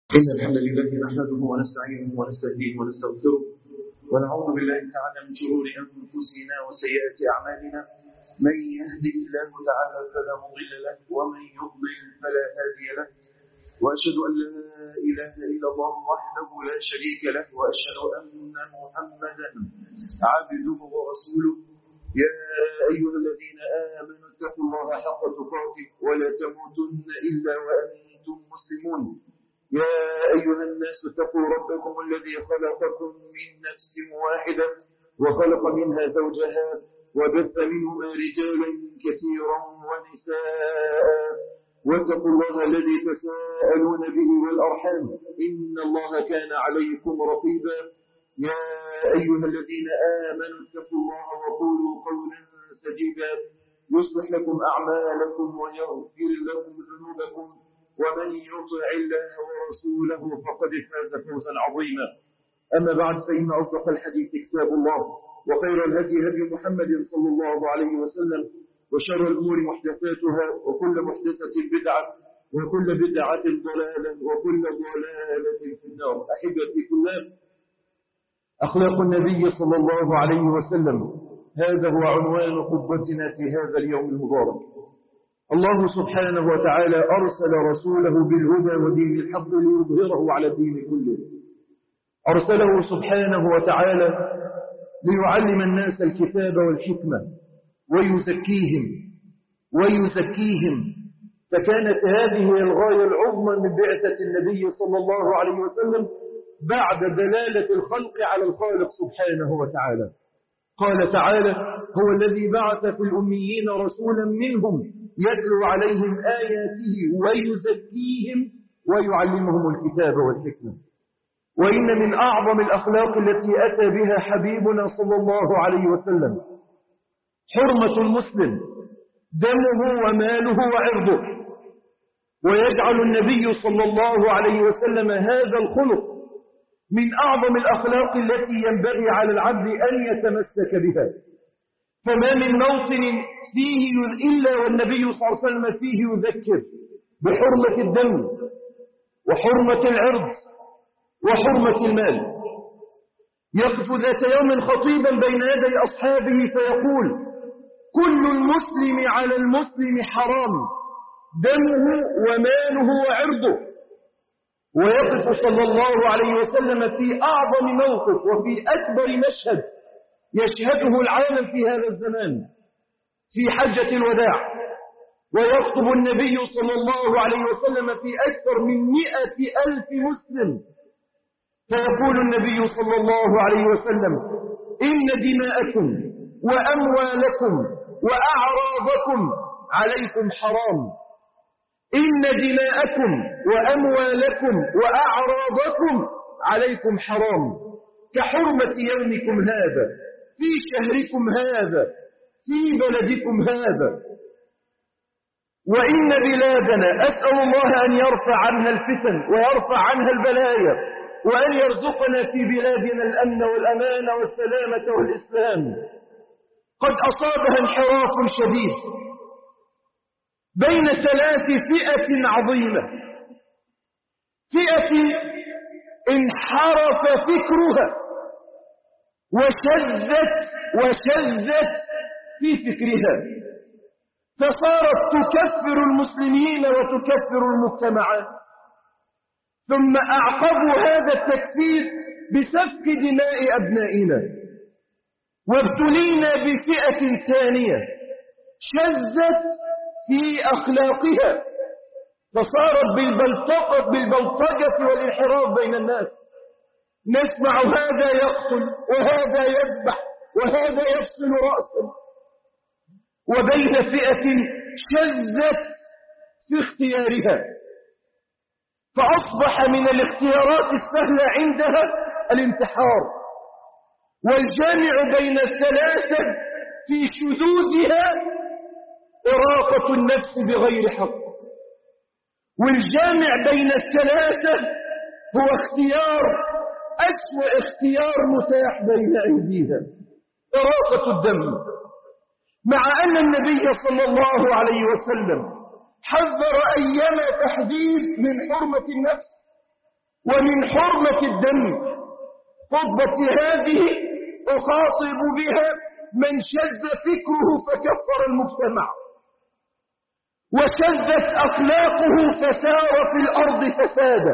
إن الحمد لله نحمده ونستعينه ونستهديه ونستغفره ونعوذ بالله تعالى من شرور أنفسنا وسيئات أعمالنا. من يهده الله تعالى فلا مضل له ومن يضلل فلا هادي له، وأشهد أن لا إله إلا الله وحده لا شريك له، وأشهد أن محمدا عبده ورسوله. يا أيها الذين آمنوا اتقوا الله حق تقاته ولا تموتن إلا وأنتم مسلمون. يا أيها الناس اتقوا ربكم الذي خلقكم من نفس واحدة وخلق منها زوجها وبث منهما رجالا كثيرا ونساء، واتقوا الله الذي تساءلون به والأرحام إن الله كان عليكم رقيبا. يا أيها الذين آمنوا اتقوا الله وقولوا قولا سديدا يصلح لكم أعمالكم ويغفر لكم ذنوبكم، ومن يطع الله ورسوله فقد فاز فوزا عظيما. أما بعد، فإن أصدق الحديث كتاب الله، وخير الهدي هدي محمد صلى الله عليه وسلم، وشر الأمور محدثاتها، وكل محدثة بدعة، وكل بدعة ضلالة، وكل ضلالة في النار. أحبتي كلها، أخلاق النبي صلى الله عليه وسلم، هذا هو عنوان خطبتنا في هذا اليوم المبارك. الله سبحانه وتعالى أرسل رسوله بالهدى ودين الحق ليظهره على الدين كله. أرسله سبحانه وتعالى ليعلم الناس الكتاب والحكمة ويزكيهم، فكانت هذه الغاية العظمى من بعثة النبي صلى الله عليه وسلم بعد دلالة الخلق على الخالق سبحانه وتعالى. قال تعالى: هو الذي بعث في الأميين رسولا منهم يتلو عليهم آياته ويزكيهم ويعلمهم الكتاب والحكمة. وإن من أعظم الأخلاق التي أتى بها حبيبنا صلى الله عليه وسلم حرمة المسلم، دمه وماله وعرضه. ويجعل النبي صلى الله عليه وسلم هذا الخلق من أعظم الأخلاق التي ينبغي على العبد أن يتمسك بها. فما من موطن فيه إلا والنبي صلى الله عليه وسلم فيه يذكر بحرمة الدم وحرمة العرض وحرمة المال. يقف ذات يوم خطيبا بين يدي أصحابه فيقول: كل المسلم على المسلم حرام، دمه وماله وعرضه. ويقف صلى الله عليه وسلم في أعظم موقف وفي أكبر مشهد يشهده العالم في هذا الزمان، في حجة الوداع. ويخطب النبي صلى الله عليه وسلم في أكثر من 100,000 مسلم، فيقول النبي صلى الله عليه وسلم: إن دماءكم وأموالكم وأعراضكم عليكم حرام. إن دماءكم وأموالكم وأعراضكم عليكم حرام، كحرمة يومكم هذا في شهركم هذا في بلدكم هذا. وإن بلادنا أسأل الله أن يرفع عنها الفتن ويرفع عنها البلايا، وأن يرزقنا في بلادنا الأمن والأمان والسلامة والإسلام. قد أصابها انحراف شديد بين 3 فئة عظيمة: فئة انحرف فكرها وشذت في فكرها، فصارت تكفر المسلمين وتكفر المجتمعات، ثم أعقبوا هذا التكفير بسفك دماء أبنائنا. وابتلينا بفئة ثانية شذت في أخلاقها، فصارت بالبلطجة والانحراف بين الناس. نسمع هذا يقتل وهذا يذبح وهذا يفصل رأسه. وبين فئة شذت في اختيارها، فأصبح من الاختيارات السهلة عندها الانتحار. والجامع بين الثلاثة في شذوذها إراقة النفس بغير حق. والجامع بين الثلاثة هو اختيار أسوأ اختيار متاح بين أيديها: إراقة الدم. مع أن النبي صلى الله عليه وسلم حذر أيما تحذير من حرمة النفس، ومن حرمة الدم. خطبتي هذه أخاطب بها من شذ فكره فكفر المجتمع، وشذت أخلاقه فسار في الأرض فسادا،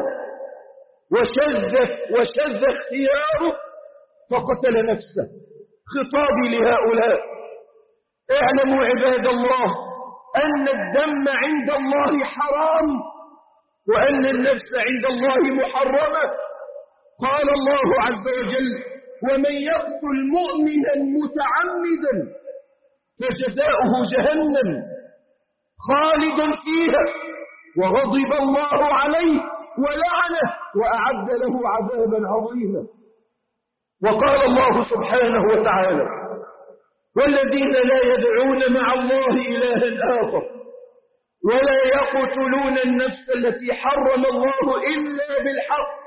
وشذ اختياره فقتل نفسه. خطابي لهؤلاء: اعلموا عباد الله أن الدم عند الله حرام، وأن النفس عند الله محرمة. قال الله عز وجل: ومن يقتل مؤمنا متعمدا فجزاؤه جهنم خالدا فيها وغضب الله عليه ولعنه وأعد له عذابا عظيما. وقال الله سبحانه وتعالى: والذين لا يدعون مع الله إلها آخر ولا يقتلون النفس التي حرم الله إلا بالحق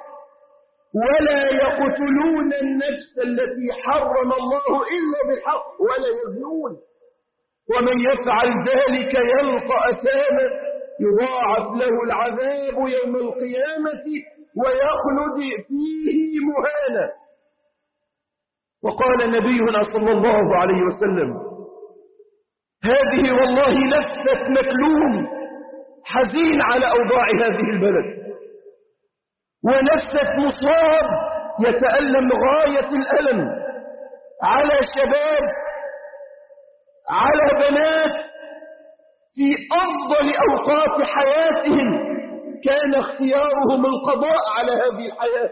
ولا يزنون ومن يفعل ذلك يلقى أثاما يضاعف له العذاب يوم القيامة ويخلد فيه مهانا. وقال نبينا صلى الله عليه وسلم: هذه والله لفة مكلوم حزين على أوضاع هذه البلد، ونفسة مصاب يتألم غاية الألم على شباب، على بنات في أفضل أوقات حياتهم كان اختيارهم القضاء على هذه الحياة.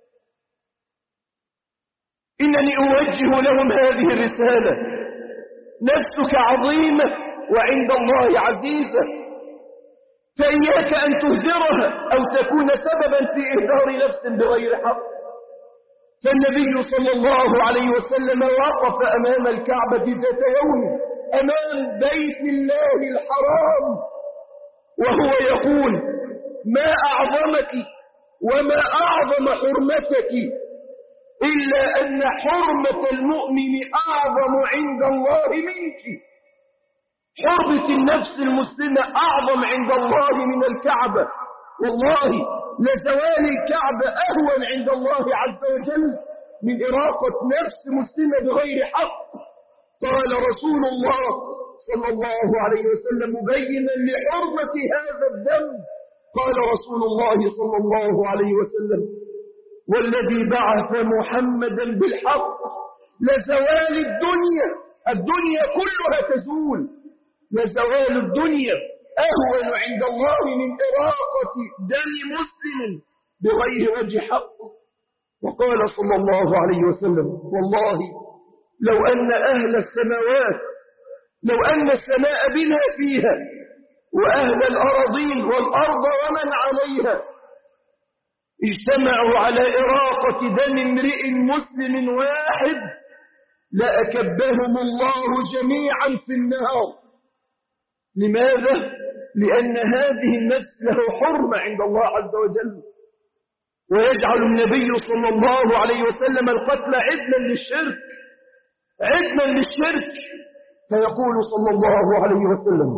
إنني أوجه لهم هذه الرسالة: نفسك عظيمة وعند الله عزيزة، فإياك أن تهدرها أو تكون سببا في إهدار نفس بغير حق. فالنبي صلى الله عليه وسلم وقف أمام الكعبة ذات يوم أمام بيت الله الحرام وهو يقول: ما أعظمك وما أعظم حرمتك إلا أن حرمة المؤمن أعظم عند الله منك. حرمة النفس المسلمة أعظم عند الله من الكعبة. والله لزوال الكعبة أهون عند الله عز وجل من إراقة نفس مسلمة بغير حق. قال رسول الله صلى الله عليه وسلم مبينا لحرمة هذا الدم، قال رسول الله صلى الله عليه وسلم: والذي بعث محمدا بالحق لزوال الدنيا كلها تزول، لزوال الدنيا أهون عند الله من إراقة دم مسلم بغير وجه حق. وقال صلى الله عليه وسلم: والله لو أن أهل السماوات، لو أن السماء بما فيها وأهل الأراضين والأرض ومن عليها اجتمعوا على إراقة دم امرئ مسلم واحد لأكبهم الله جميعا في النار. لماذا؟ لأن هذه النفس له حرمة عند الله عز وجل. ويجعل النبي صلى الله عليه وسلم القتل عدلا للشرك، فيقول صلى الله عليه وسلم: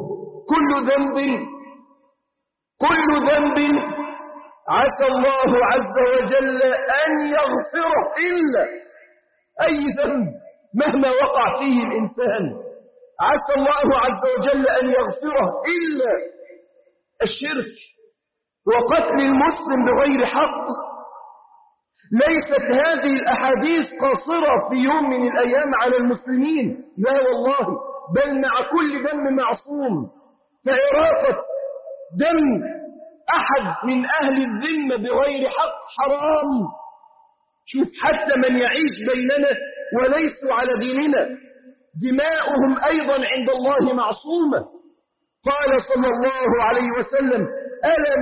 كل ذنب عسى الله عز وجل أن يغفره إلا أي ذنب مهما وقع فيه الإنسان عسى الله عز وجل أن يغفره إلا الشرك وقتل المسلم بغير حق. ليست هذه الأحاديث قاصرة في يوم من الأيام على المسلمين، لا والله، بل مع كل دم معصوم. فإراقة دم أحد من أهل الذمة بغير حق حرام. شوف، حتى من يعيش بيننا وليسوا على ديننا دماؤهم أيضا عند الله معصومة. قال صلى الله عليه وسلم: ألا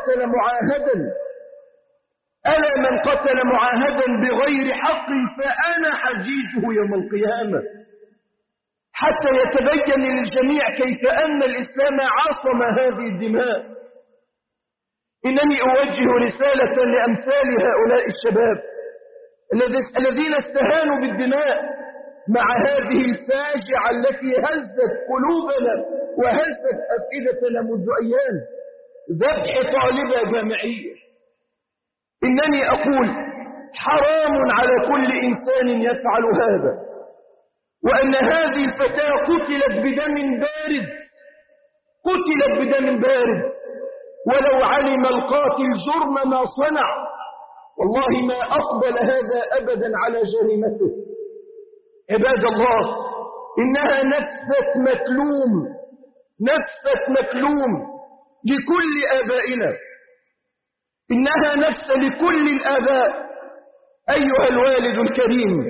من قتل معاهدا بغير حق فأنا حجيجه يوم القيامة. حتى يتبين للجميع كيف أن الإسلام عاصم هذه الدماء. إنني أوجه رسالة لأمثال هؤلاء الشباب الذين استهانوا بالدماء مع هذه الفاجعة التي هزت قلوبنا وهزت أفئدتنا منذ أيام: ذبح طالبة جامعية. إنني أقول حرام على كل إنسان يفعل هذا، وأن هذه الفتاة قتلت بدم بارد، قتلت بدم بارد، ولو علم القاتل جرم ما صنع والله ما أقبل هذا أبدا على جريمته. عباد الله، إنها نفس مكلوم، نفس مكلوم لكل آبائنا، إنها نفس لكل الآباء. أيها الوالد الكريم،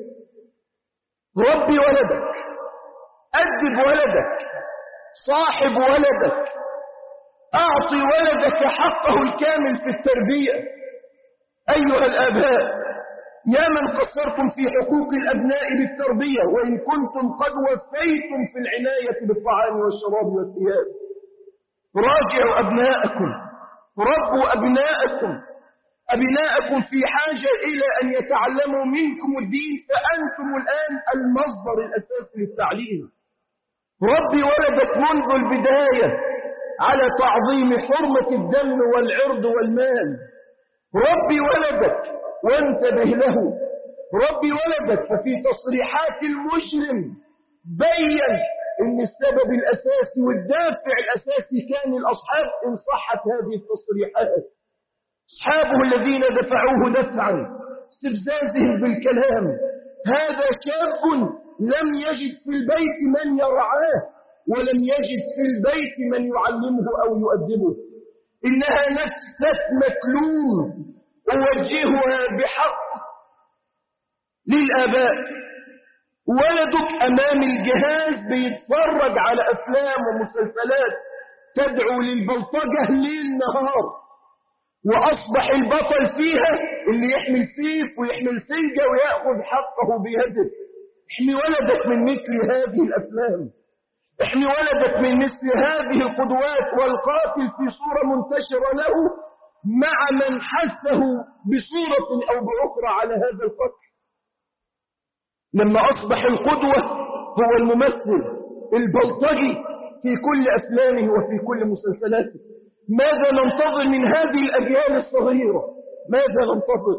ربي ولدك، أدب ولدك، صاحب ولدك، أعطي ولدك حقه الكامل في التربية. أيها الآباء، يا من قصرتم في حقوق الأبناء بالتربية وإن كنتم قد وفيتم في العناية بالطعام والشراب والثياب، راجعوا أبناءكم، ربوا أبناءكم. أبناءكم في حاجة إلى أن يتعلموا منكم الدين، فأنتم الآن المصدر الأساسي للتعليم. ربي ولدك منذ البداية على تعظيم حرمة الدم والعرض والمال. ربي ولدك وانتبه له. ربي ولدك. ففي تصريحات المجرم بين ان السبب الأساسي والدافع الأساسي كان الأصحاب، إن صحت هذه التصريحات، أصحابه الذين دفعوه دفعا استفزازهم بالكلام. هذا شاب لم يجد في البيت من يرعاه، ولم يجد في البيت من يعلمه أو يؤدبه. إنها نفس مكلوم أوجهها بحق للآباء. ولدك أمام الجهاز بيتفرج على أفلام ومسلسلات تدعو للبلطجة ليل نهار، وأصبح البطل فيها اللي يحمل سيف ويحمل سنجة ويأخذ حقه بيده. احمي ولدك من مثل هذه الأفلام، احمي ولدك من مثل هذه القدوات. والقاتل في صورة منتشرة له مع من حثه بصورة أو بأخرى على هذا القتل. لما أصبح القدوة هو الممثل البلطجي في كل أفلامه وفي كل مسلسلاته، ماذا ننتظر من هذه الأجيال الصغيرة؟ ماذا ننتظر؟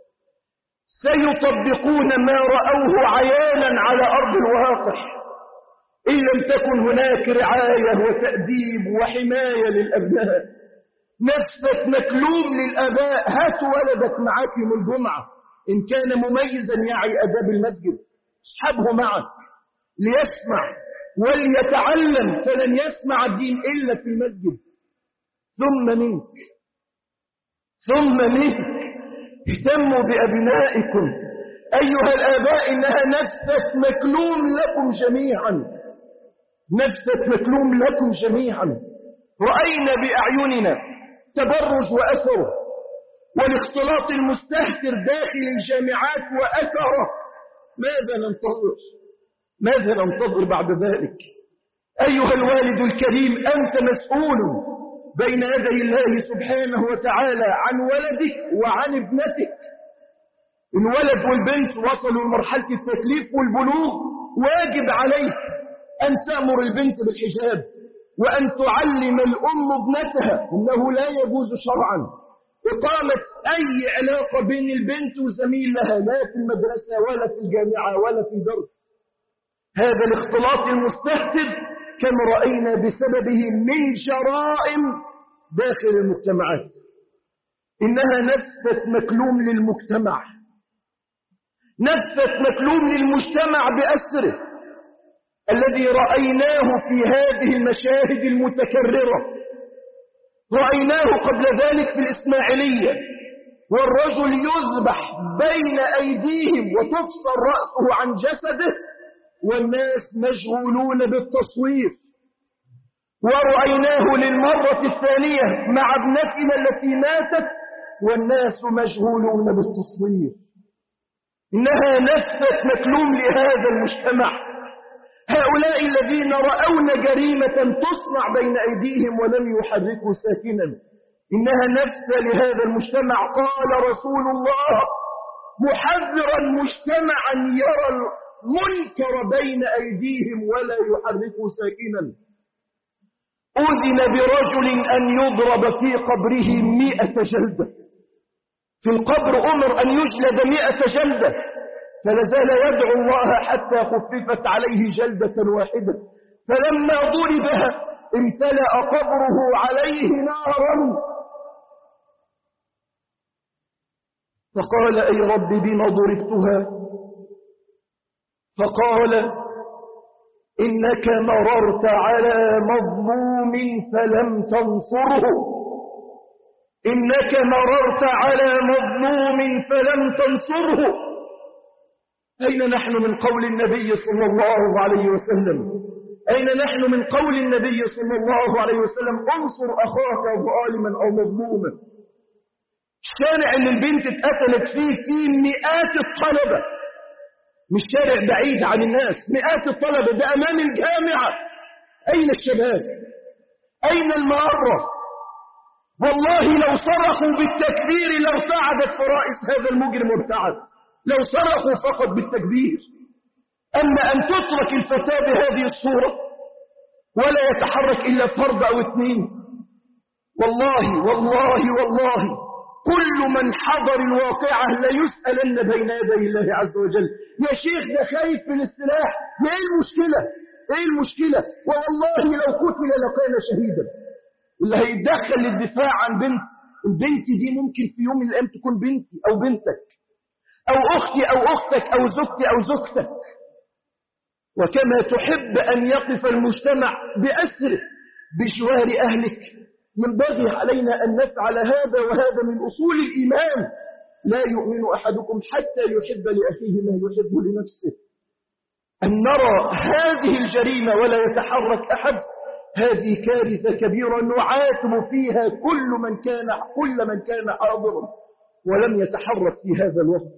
سيطبقون ما رأوه عيانا على أرض الواقع إن لم تكن هناك رعاية وتأديب وحماية للأبناء. نفسك مكلوم للآباء. هات ولدك معك يوم الجمعة، إن كان مميزا يعي أداب المسجد اسحبه معك ليسمع وليتعلم، فلن يسمع الدين إلا في المسجد. ثم منك اهتموا بأبنائكم. أيها الآباء، إنها نفسك مكلوم لكم جميعا، نفسك مكلوم لكم جميعا. رأينا بأعيننا تبرج وأثره والاختلاط المستهتر داخل الجامعات وأثره. ماذا ننتظر بعد ذلك؟ أيها الوالد الكريم، أنت مسؤول بين يدي الله سبحانه وتعالى عن ولدك وعن ابنتك. الولد والبنت وصلوا لمرحلة التكليف والبلوغ، واجب عليك أن تأمر البنت بالحجاب وأن تعلم الأم ابنتها أنه لا يجوز شرعا إقامة أي علاقة بين البنت وزميل لها، لا في المدرسة ولا في الجامعة ولا في درس. هذا الاختلاط المستهتر كما رأينا بسببه من جرائم داخل المجتمعات. إنها نفسة مكلوم للمجتمع، نفسة مكلوم للمجتمع بأسره الذي رأيناه في هذه المشاهد المتكررة. رأيناه قبل ذلك في الإسماعيلية، والرجل يذبح بين أيديهم وتفصل رأسه عن جسده والناس مشغولون بالتصوير. ورأيناه للمرة الثانية مع ابنتنا التي ماتت والناس مشغولون بالتصوير. إنها نفسة مكلوم لهذا المجتمع. هؤلاء الذين رأون جريمة تصنع بين أيديهم ولم يحركوا ساكنا، إنها نفسة لهذا المجتمع. قال رسول الله محذرا مجتمعا يرى المنكر بين أيديهم ولا يحركوا ساكنا: أذن برجل أن يضرب في قبره 100 جلدة. في القبر أمر أن يجلد 100 جلدة، فلازال يدعو الله حتى خففت عليه جلدة واحدة، فلما ضربها امتلأ قبره عليه نارا، فقال أي رب بما ضربتها؟ فقال إنك مررت على مظلوم فلم تنصره، إنك مررت على مظلوم فلم تنصره. أين نحن من قول النبي صلى الله عليه وسلم؟ أين نحن من قول النبي صلى الله عليه وسلم انصر أخاك ظالما أو مظلوما؟ الشارع اللي البنت اتقتلت فيه مئات الطلبة، مش شارع بعيد عن الناس، مئات الطلبة، ده أمام الجامعة. أين الشباب؟ أين المعرة؟ والله لو صرخوا بالتكبير لارتعدت فرائس هذا المجرم وارتعد، لو صرخوا فقط بالتكبير. أما أن تترك الفتاة بهذه الصورة ولا يتحرك إلا فرد أو اثنين، والله والله والله كل من حضر الواقعة ليسألن بين يدي الله عز وجل. يا شيخ ده خايف من السلاح، ايه المشكلة؟ ايه المشكلة؟ والله لو قتل لكان شهيدا. اللي هيتدخل للدفاع عن بنت، البنت دي ممكن في يوم من الأيام تكون بنتي أو بنتك أو أختي أو أختك أو زوجتي أو زوجتك. وكما تحب أن يقف المجتمع بأسره بجوار أهلك، ينبغي علينا أن نفعل هذا، وهذا من أصول الإيمان. لا يؤمن أحدكم حتى يحب لأخيه ما يحب لنفسه. أن نرى هذه الجريمة ولا يتحرك أحد، هذه كارثة كبيرة نعاتب فيها كل من كان حاضرا ولم يتحرك في هذا الوقت.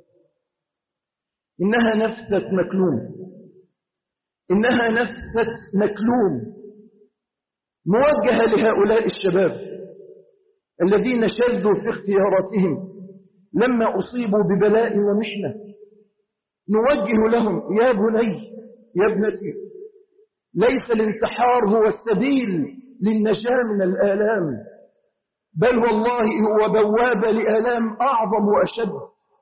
إنها نفسة مكلوم، إنها نفسة مكلوم موجهة لهؤلاء الشباب الذين شذوا في اختياراتهم لما أصيبوا ببلاء ومحنة. نوجه لهم يا بني يا ابنتي، ليس الانتحار هو السبيل للنجاة من الآلام، بل والله هو بوابة لآلام أعظم وأشد.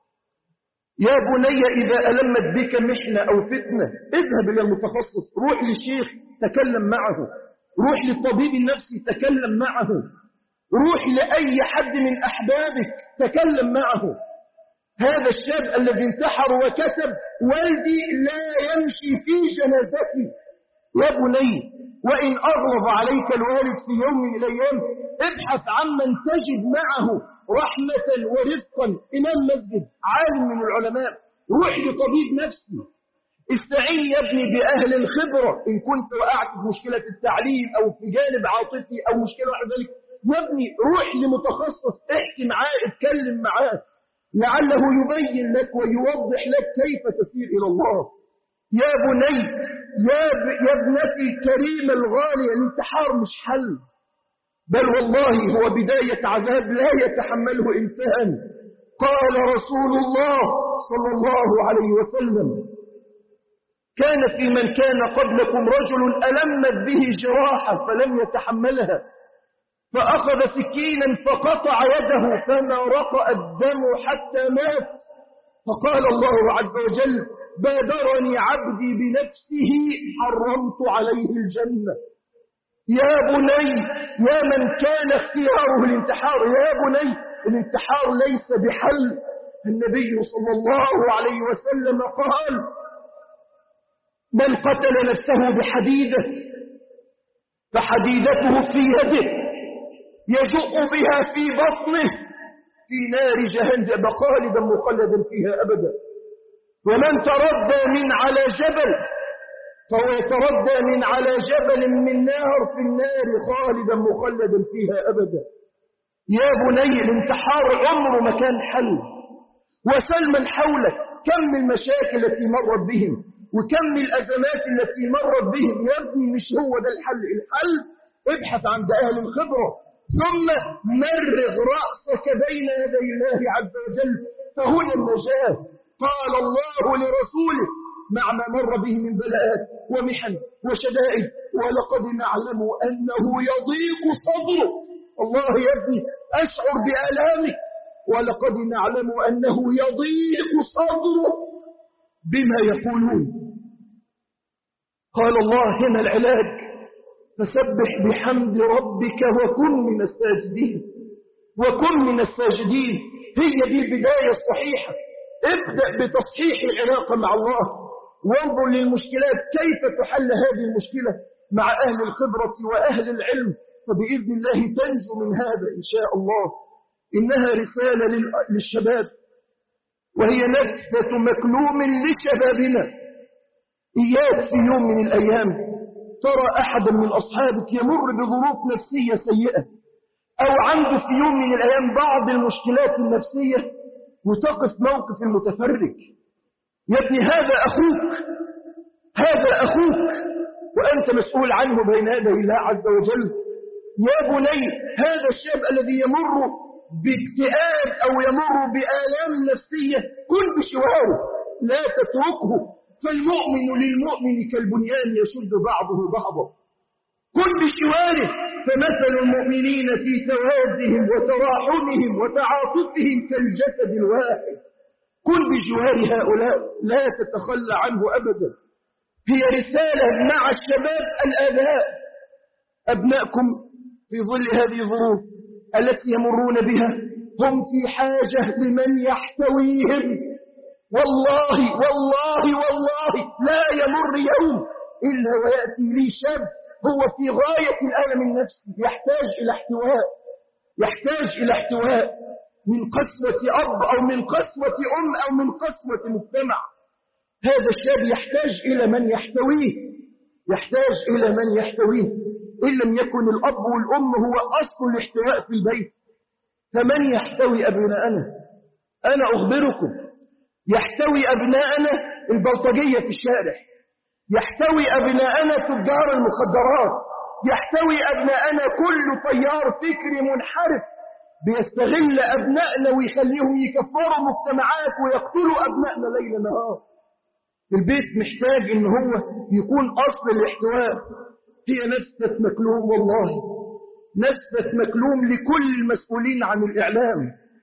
يا بني إذا ألمت بك محنة أو فتنة اذهب إلى المتخصص، روح للشيخ تكلم معه، روح للطبيب النفسي تكلم معه، روح لأي حد من أحبابك تكلم معه. هذا الشاب الذي انتحر وكتب والدي لا يمشي في جنازتي. يا بني وإن أغلظ عليك الوالد في يوم من الأيام ابحث عمن تجد معه رحمة ورفقا، إمام مسجد، عالم من العلماء، روح لطبيب نفسي، استعين يا ابني بأهل الخبرة إن كنت وقعت في مشكلة التعليم أو في جانب عاطفي أو مشكلة واحدة ذلك. يا ابني روح لمتخصص، احكي معاه، اتكلم معاه، لعله يبين لك ويوضح لك كيف تسير إلى الله. يا بني يا ابنتي الكريمة الغالية، الانتحار مش حل، بل والله هو بداية عذاب لا يتحمله إنسان. قال رسول الله صلى الله عليه وسلم كان في من كان قبلكم رجل ألمت به جراحة فلم يتحملها فأخذ سكينا فقطع يده فما رقأ الدم حتى مات، فقال الله عز وجل بادرني عبدي بنفسه حرمت عليه الجنة. يا بني يا من كان اختياره الانتحار، يا بني الانتحار ليس بحل. النبي صلى الله عليه وسلم قال من قتل نفسه بحديدة فحديدته في يده يجؤ بها في بطنه في نار جهنم خالدا مخلدا فيها أبدا. ومن تردى من على جبل فهو يتردى من على جبل من نار في النار خالدا مخلدا فيها أبدا. يا بني الانتحار عمره ما كان حل. وسل من حولك كم المشاكل التي مرت بهم وكم الأزمات التي مرت بهم. يا ابني مش هو ده الحل. الحل ابحث عند أهل الخبرة، ثم مرغ رأسك بين يدي الله عز وجل، فهنا النجاة. قال الله لرسوله مع ما مر به من بلاءات ومحن وشدائد ولقد نعلم أنه يضيق صدره. الله يا ابني أشعر بآلامك، ولقد نعلم أنه يضيق صدره بما يقولون. قال الله هنا العلاج: فسبح بحمد ربك وكن من الساجدين. وكن من الساجدين هي دي البداية الصحيحة. ابدأ بتصحيح العلاقة مع الله، وانظر للمشكلات كيف تحل هذه المشكلة مع أهل الخبرة وأهل العلم، فبإذن الله تنجو من هذا إن شاء الله. إنها رسالة للشباب، وهي نفسة مكلوم لشبابنا. إياك في يوم من الأيام ترى أحدا من أصحابك يمر بظروف نفسية سيئة، أو عنده في يوم من الأيام بعض المشكلات النفسية، وتقف موقف المتفرج. يا ابني هذا أخوك، هذا أخوك، وأنت مسؤول عنه بين يدي الله عز وجل. يا بني هذا الشاب الذي يمر باكتئاب أو يمر بآلام نفسية كن بشواره، لا تتركه، فالمؤمن للمؤمن كالبنيان يشد بعضه بعضا. كن بشواره، فمثل المؤمنين في توادهم وتراحمهم وتعاطفهم كالجسد الواحد. كن بجوار هؤلاء، لا تتخلى عنه أبدا. هي رسالة مع الشباب الآباء. أبنائكم في ظل هذه الظروف التي يمرون بها هم في حاجة لمن يحتويهم. والله والله والله لا يمر يوم إلا ويأتي لي شاب هو في غاية الألم النفسي، يحتاج إلى احتواء، يحتاج إلى احتواء من قسوة أب أو من قسوة أم أو من قسوة مجتمع. هذا الشاب يحتاج إلى من يحتويه، يحتاج إلى من يحتويه. إن لم يكن الأب والأم هو أصل الاحتواء في البيت، فمن يحتوي أبناءنا؟ أنا أخبركم، يحتوي أبناءنا البلطجية في الشارع، يحتوي أبناءنا تجار المخدرات، يحتوي أبناءنا كل تيار فكري منحرف بيستغل أبنائنا ويخليهم يكفروا مجتمعات ويقتلوا أبنائنا ليل نهار. البيت محتاج إن هو يكون أصل الاحتواء. هي نفسة مكلوم، والله نفسة مكلوم لكل المسؤولين عن الإعلام،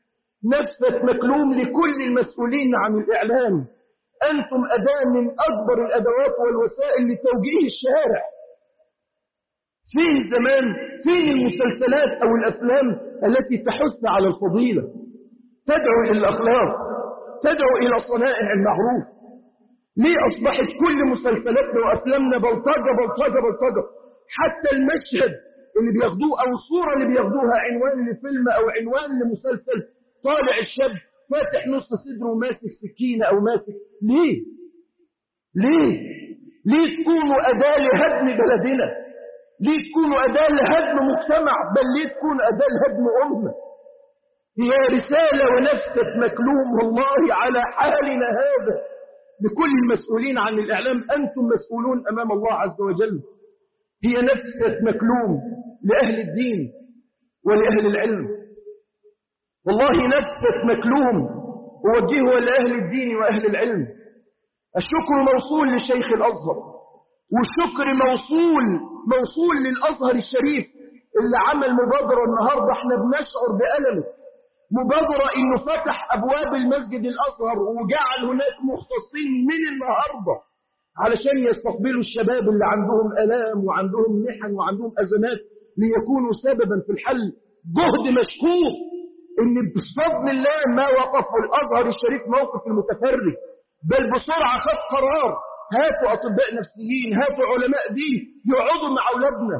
نفسة مكلوم لكل المسؤولين عن الإعلام. أنتم أداة من أكبر الأدوات والوسائل لتوجيه الشارع. فين زمان، فين المسلسلات أو الأفلام التي تحث على الفضيلة، تدعو إلى الأخلاق، تدعو إلى صنائع المعروف؟ ليه أصبحت كل مسلسلاتنا وأفلامنا بلطجة بلطجة بلطجة؟ حتى المشهد اللي بياخدوه أو الصورة اللي بياخدوها عنوان لفيلم أو عنوان لمسلسل، طالع الشاب فاتح نص صدره وماسك سكينة أو ماسك. ليه؟ ليه؟ ليه تكونوا أداة لهدم بلدنا؟ ليه تكونوا أداة لهدم مجتمع؟ بل ليه تكون أداة لهدم أمة؟ هي رسالة ونفسة مكلوم والله على حالنا هذا لكل المسؤولين عن الإعلام. أنتم مسؤولون أمام الله عز وجل. هي نفسة مكلوم لأهل الدين ولأهل العلم. والله نفسة مكلوم أوجهها لأهل الدين وأهل العلم. الشكر موصول لشيخ الأزهر، والشكر موصول للأزهر الشريف اللي عمل مبادرة النهاردة احنا بنشعر بألمه. مبادرة إنه فتح أبواب المسجد الأزهر وجعل هناك مختصين من النهاردة علشان يستقبلوا الشباب اللي عندهم آلام وعندهم محن وعندهم أزمات ليكونوا سببا في الحل. جهد مشكور، إن بفضل الله ما وقف الأزهر الشريف موقف المتفرج، بل بسرعة خد قرار: هاتوا أطباء نفسيين، هاتوا علماء دين يقعدوا مع أولادنا.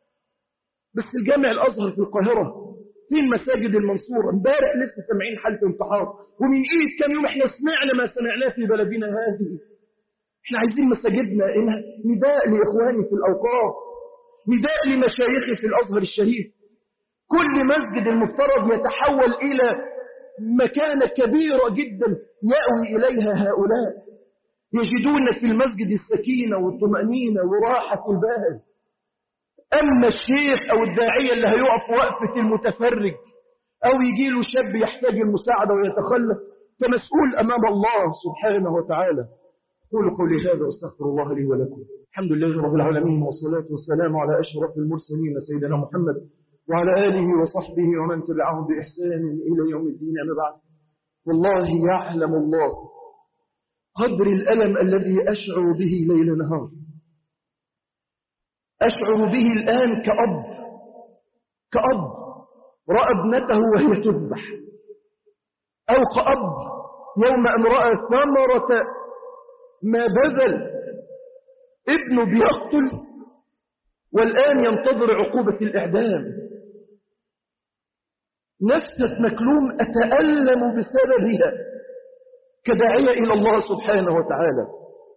بس الجامع الأزهر في القاهرة فين مساجد المنصورة؟ امبارح لسه سامعين حالة انتحار، ومن كام يوم احنا سمعنا ما سمعناه في بلدنا هذه. احنا عايزين مساجدنا نداء لإخواني في الأوقاف، نداء لمشايخي في الأزهر الشريف. كل مسجد المفترض يتحول إلى مكانة كبيرة جدا يأوي إليها هؤلاء، يجدون في المسجد السكينة والطمأنينة وراحة البال. أما الشيخ أو الداعية اللي هيقف وقفة المتفرج أو يجي له شاب يحتاج المساعدة ويتخلف، كمسؤول أمام الله سبحانه وتعالى. قولوا قولي هذا واستغفر الله لي ولكم. الحمد لله رب العالمين، والصلاة والسلام على أشرف المرسلين سيدنا محمد وعلى آله وصحبه ومن تبعهم بإحسان إلى يوم الدين. أما بعد، والله يعلم الله قدر الألم الذي أشعر به ليل نهار. أشعر به الآن كأب رأى ابنته وهي تذبح، أو كأب يوم أن رأى ثمرة ما بذل ابنه بيقتل والآن ينتظر عقوبة الإعدام. نفسة مكلوم أتألم بسببها كداعية إلى الله سبحانه وتعالى.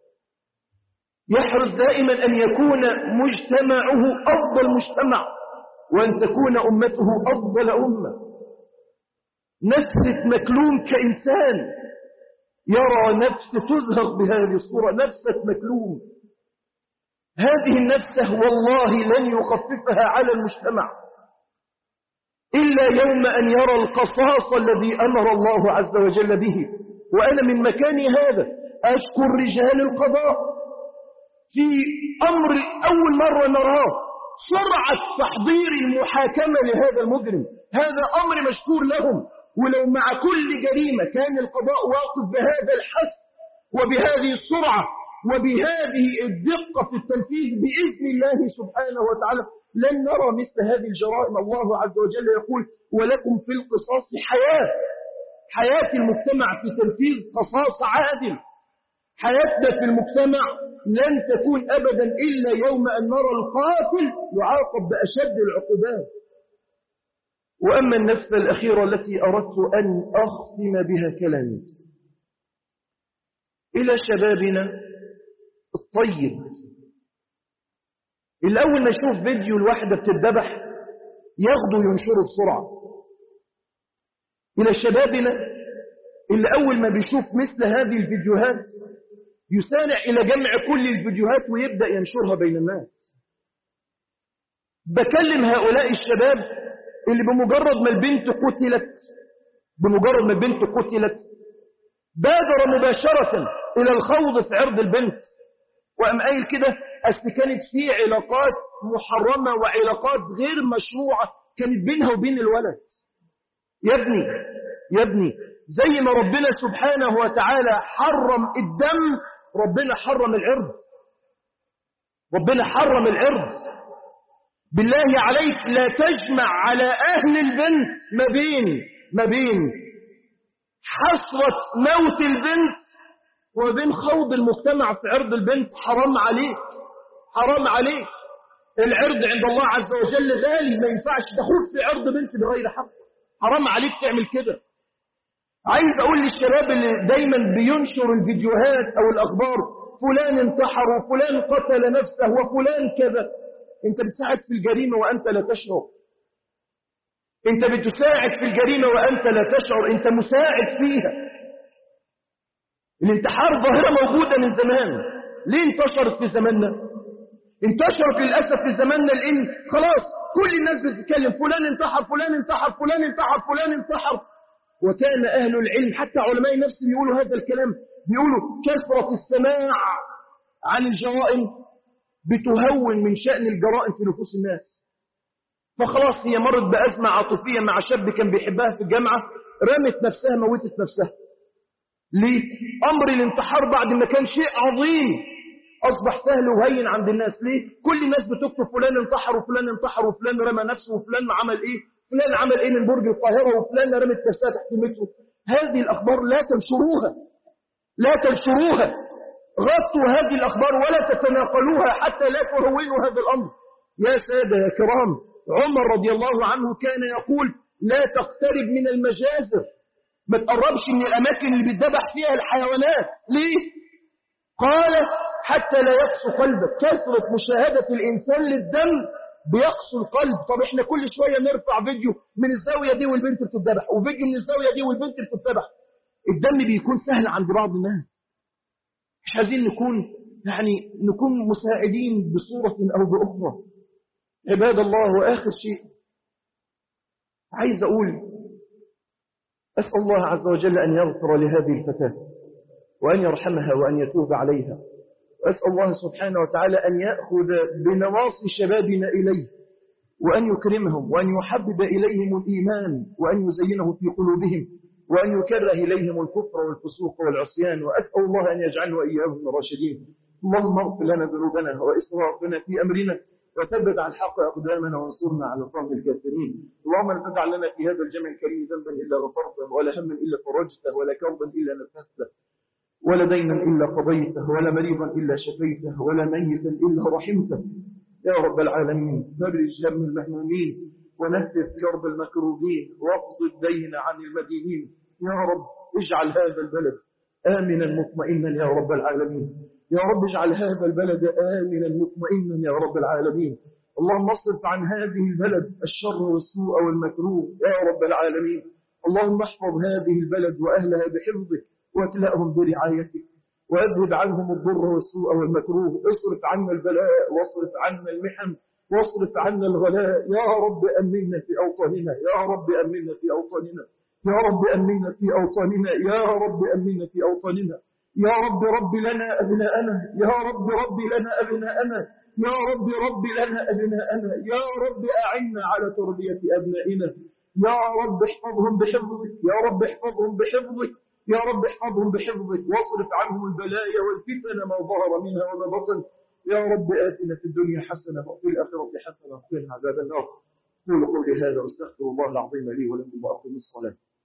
يحرص دائما أن يكون مجتمعه أفضل مجتمع، وأن تكون أمته أفضل أمة. نفسة مكلوم كإنسان يرى نفس تزهق بهذه الصورة، نفسة مكلوم. هذه النفسة والله لن يخففها على المجتمع إلا يوم أن يرى القصاص الذي أمر الله عز وجل به. وأنا من مكاني هذا أشكر رجال القضاء في أمر أول مرة نراه، سرعة تحضير المحاكمة لهذا المجرم. هذا أمر مشكور لهم. ولو مع كل جريمة كان القضاء واقف بهذا الحث وبهذه السرعة وبهذه الدقة في التنفيذ بإذن الله سبحانه وتعالى لن نرى مثل هذه الجرائم. الله عز وجل يقول: ولكم في القصاص حياة المجتمع في تنفيذ قصاص عادل. حياتنا في المجتمع لن تكون أبدا إلا يوم أن نرى القاتل يعاقب بأشد العقوبات. وأما النفس الأخيرة التي أردت أن أختم بها كلامي إلى شبابنا الطيب، اللي أول ما يشوف فيديو الواحدة بتتذبح ياخده ينشره بسرعة. إلى شبابنا اللي أول ما بيشوف مثل هذه الفيديوهات يسارع إلى جمع كل الفيديوهات ويبدأ ينشرها بين الناس. بكلم هؤلاء الشباب اللي بمجرد ما البنت قتلت بادر مباشرة إلى الخوض في عرض البنت، وأم قايل كده: أصل كانت في علاقات محرمة وعلاقات غير مشروعة كانت بينها وبين الولد. يا ابني زي ما ربنا سبحانه وتعالى حرم الدم، ربنا حرم العرض. بالله عليك لا تجمع على أهل البنت ما بين حسرة موت البنت وبين خوض المجتمع في عرض البنت. حرام عليك. العرض عند الله عز وجل غالي، ما ينفعش تخوض في عرض بنت بغير حق. حرام عليك تعمل كده. عايز أقول للشباب اللي دايما بينشر الفيديوهات أو الأخبار: فلان انتحر وفلان قتل نفسه وفلان كذا. انت بتساعد في الجريمة وأنت لا تشعر. انت بتساعد في الجريمة وأنت لا تشعر. انت مساعد فيها. الانتحار ظاهرة موجودة من زمان. ليه انتشرت في زماننا؟ انتشرت للأسف في زماننا لأن خلاص كل الناس بتتكلم: فلان انتحر فلان انتحر فلان انتحر فلان انتحر. وكان أهل العلم حتى علماء النفس بيقولوا هذا الكلام، بيقولوا كثرة السماع عن الجرائم بتهون من شأن الجرائم في نفوس الناس. فخلاص هي مرت بأزمة عاطفية مع شاب كان بيحبها في الجامعة، رمت نفسها موتت نفسها. ليه؟ أمر الانتحار بعد ما كان شيء عظيم أصبح سهل وهين عند الناس. ليه؟ كل الناس بتكتب فلان انتحر وفلان انتحر وفلان رمى نفسه وفلان عمل إيه، فلان عمل إيه من برج القاهرة وفلان رمت نفسها تحت مترو. هذه الأخبار لا تنشروها. غطوا هذه الأخبار ولا تتناقلوها حتى لا تهونوا هذا الأمر. يا سادة يا كرام، عمر رضي الله عنه كان يقول: لا تقترب من المجازر، ما تقربش من الأماكن اللي بتذبح فيها الحيوانات. ليه؟ قال: حتى لا يقسو قلبك. كثرة مشاهدة الإنسان للدم بيقسو القلب. طب احنا كل شوية نرفع فيديو من الزاوية دي والبنت بتتذبح، وفيديو من الزاوية دي والبنت بتتذبح. الدم بيكون سهل عند بعض الناس. مش عايزين نكون مساعدين بصورة أو بأخرى. عباد الله، وآخر شيء عايز أقول: أسأل الله عز وجل أن يغفر لهذه الفتاة وأن يرحمها وأن يتوب عليها، وأسأل الله سبحانه وتعالى أن يأخذ بنواصي شبابنا إليه وأن يكرمهم وأن يحبب إليهم الإيمان وأن يزينه في قلوبهم وأن يكره إليهم الكفر والفسوق والعصيان، وأسأل الله أن يجعلنا وإياهم من الراشدين. اللهم اغفر لنا ذنوبنا وإسرافنا في أمرنا وثبت على الحق أقدامنا وانصرنا على القوم الكافرين. اللهم لا تدع لنا في هذا الجمع الكريم ذنبا إلا غفرته، ولا هما إلا فرجته، ولا كربا إلا نفسته، ولا دينا إلا قضيته، ولا مريضا إلا شفيته، ولا ميتا إلا رحمته يا رب العالمين. فرج هم المهمومين ونفذ كرب المكروبين واقض الدين عن المدينين يا رب. اجعل هذا البلد آمنا مطمئنا يا رب العالمين. يا رب اجعل هذا البلد آمنا مطمئنا يا رب العالمين. اللهم اصرف عن هذه البلد الشر والسوء والمكروه يا رب العالمين. اللهم احفظ هذه البلد وأهلها بحفظك واكلأهم برعايتك، واذهب عنهم الضر والسوء والمكروه. اصرف عنا البلاء واصرف عنا المحن واصرف عنا الغلاء يا رب. أمنا في أوطاننا يا رب، أمنا في أوطاننا يا رب، أمنا في أوطاننا يا رب، أمنا في أوطاننا يا رب. رب لنا أبناءنا يا رب، رب لنا أبناءنا يا رب، رب لنا أبناءنا يا رب. أعنا على تربية أبنائنا يا رب. احفظهم بحفظك يا رب، احفظهم بحفظك يا رب، احفظهم بحفظك واصرف عنهم البلايا والفتن ما ظهر منها وما بطن يا رب. آتنا في الدنيا حسنة وفي الآخرة حسنة وقنا عذاب النار. قولوا قولي هذا واستغفر الله العظيم لي ولكم وأقم الصلاة.